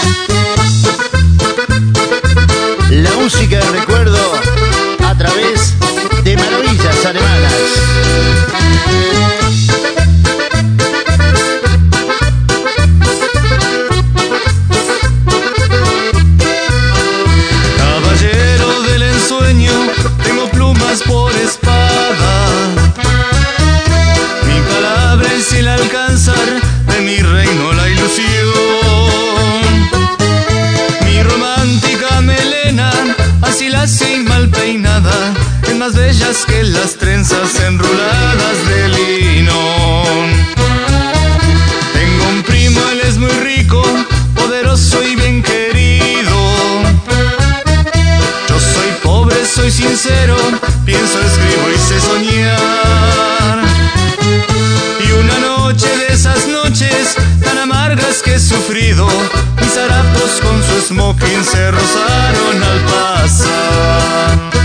La música de recuerdo a través de Maravillas Alemanas. Caballero del ensueño, tengo plumas por espada. Mi palabra es el alcanzar de mi reino la ilusión. Mi romántica melena, así lacia y mal peinada, es más bellas que las trenzas enruladas de lino. Tengo un primo, él es muy rico, poderoso y bien querido. Yo soy pobre, soy sincero, pienso, escribo y sé soñar. Y una noche de esas noches tan amargas que he sufrido, mis harapos con su smoking se rozaron al pasar.